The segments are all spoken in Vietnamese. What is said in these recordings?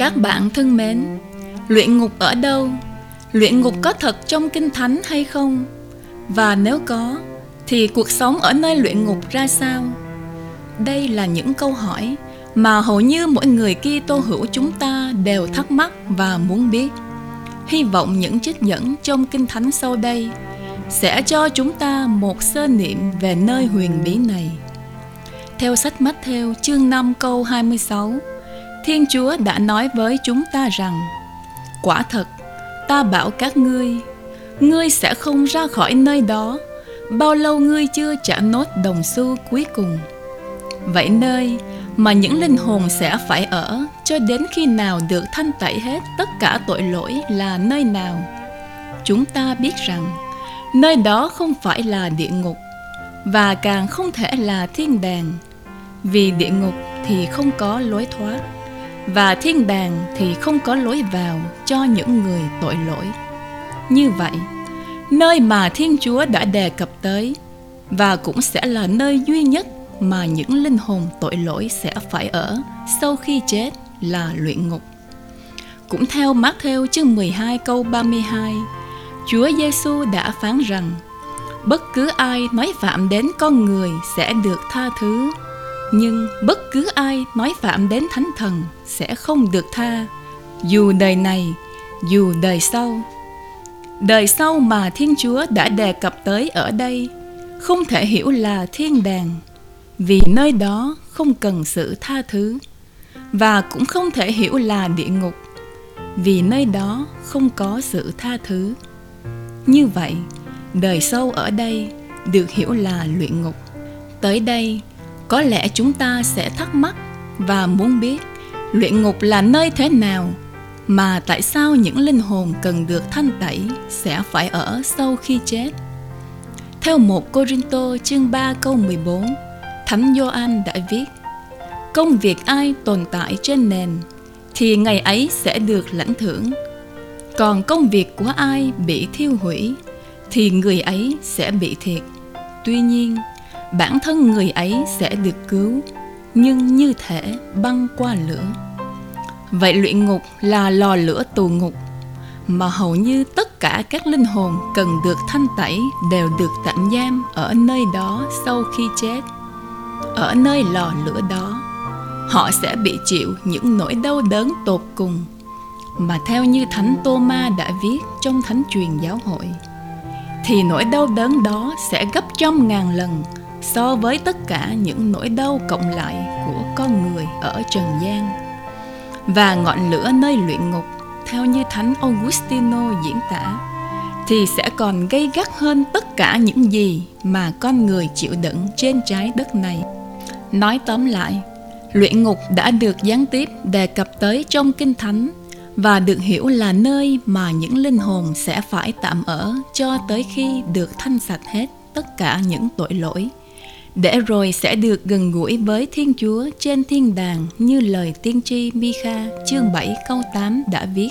Các bạn thân mến, luyện ngục ở đâu? Luyện ngục có thật trong Kinh Thánh hay không? Và nếu có, thì cuộc sống ở nơi luyện ngục ra sao? Đây là những câu hỏi mà hầu như mỗi người Kitô hữu chúng ta đều thắc mắc và muốn biết. Hy vọng những trích dẫn trong Kinh Thánh sau đây sẽ cho chúng ta một sơ niệm về nơi huyền bí này. Theo sách Mát-thêu chương 5 câu 26, Thiên Chúa đã nói với chúng ta rằng: quả thật, ta bảo các ngươi, ngươi sẽ không ra khỏi nơi đó, bao lâu ngươi chưa trả nốt đồng xu cuối cùng. Vậy nơi mà những linh hồn sẽ phải ở cho đến khi nào được thanh tẩy hết tất cả tội lỗi là nơi nào? Chúng ta biết rằng nơi đó không phải là địa ngục, và càng không thể là thiên đàng, vì địa ngục thì không có lối thoát, và thiên đàng thì không có lối vào cho những người tội lỗi. Như vậy, nơi mà Thiên Chúa đã đề cập tới, và cũng sẽ là nơi duy nhất mà những linh hồn tội lỗi sẽ phải ở sau khi chết, là luyện ngục. Cũng theo Mát-thêu chương 12 câu 32, Chúa Giêsu đã phán rằng: bất cứ ai nói phạm đến con người sẽ được tha thứ, nhưng bất cứ ai nói phạm đến Thánh Thần sẽ không được tha, dù đời này, dù đời sau. Đời sau mà Thiên Chúa đã đề cập tới ở đây không thể hiểu là thiên đàng, vì nơi đó không cần sự tha thứ, và cũng không thể hiểu là địa ngục, vì nơi đó không có sự tha thứ. Như vậy, đời sau ở đây được hiểu là luyện ngục. Tới đây, có lẽ chúng ta sẽ thắc mắc và muốn biết luyện ngục là nơi thế nào, mà tại sao những linh hồn cần được thanh tẩy sẽ phải ở sau khi chết. Theo 1 Cô-rinh-tô chương 3 câu 14, Thánh Gioan đã viết: công việc ai tồn tại trên nền thì ngày ấy sẽ được lãnh thưởng, còn công việc của ai bị thiêu hủy thì người ấy sẽ bị thiệt. Tuy nhiên, bản thân người ấy sẽ được cứu, nhưng như thể băng qua lửa. Vậy luyện ngục là lò lửa tù ngục mà hầu như tất cả các linh hồn cần được thanh tẩy đều được tạm giam ở nơi đó sau khi chết. Ở nơi lò lửa đó, họ sẽ bị chịu những nỗi đau đớn tột cùng mà theo như Thánh Tô-ma đã viết trong Thánh truyền giáo hội, thì nỗi đau đớn đó sẽ gấp 100.000 lần so với tất cả những nỗi đau cộng lại của con người ở trần gian. Và ngọn lửa nơi luyện ngục, theo như Thánh Augustino diễn tả, thì sẽ còn gay gắt hơn tất cả những gì mà con người chịu đựng trên trái đất này. Nói tóm lại, luyện ngục đã được gián tiếp đề cập tới trong Kinh Thánh, và được hiểu là nơi mà những linh hồn sẽ phải tạm ở cho tới khi được thanh sạch hết tất cả những tội lỗi, để rồi sẽ được gần gũi với Thiên Chúa trên thiên đàng, như lời tiên tri Mi-kha chương 7 câu 8 đã viết: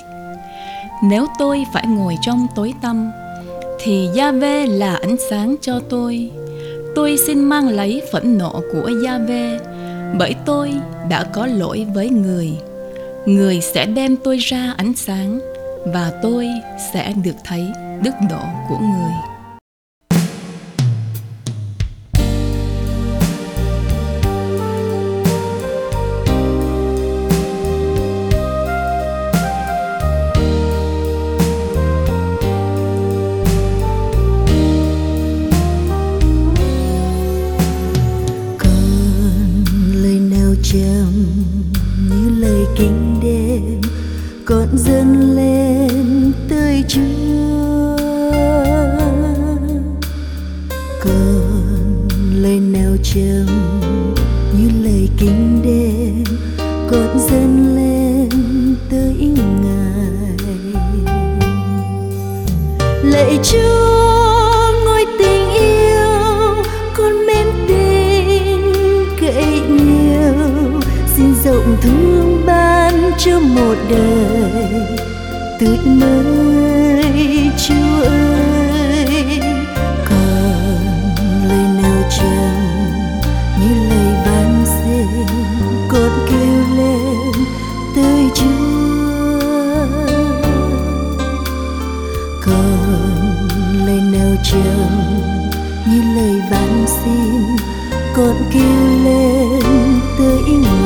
nếu tôi phải ngồi trong tối tăm thì Gia-vê là ánh sáng cho tôi. Tôi xin mang lấy phẫn nộ của Gia-vê, bởi tôi đã có lỗi với người. Người sẽ đem tôi ra ánh sáng, và tôi sẽ được thấy đức độ của người. Trầm như lời kinh đêm, con dâng lên tới Chúa. Còn lời nào trầm như lời kinh đêm, con dâng lên tới Ngài. Lạy Chúa, ngôi tình yêu, con mến tình cậy nhiều, xin rộng thương ban cho một đời tươi mới Chúa ơi. Còn lời nào trầm như lời van xin, con kêu lên tới Chúa. lời nào trầm như lời van xin con kêu lên tới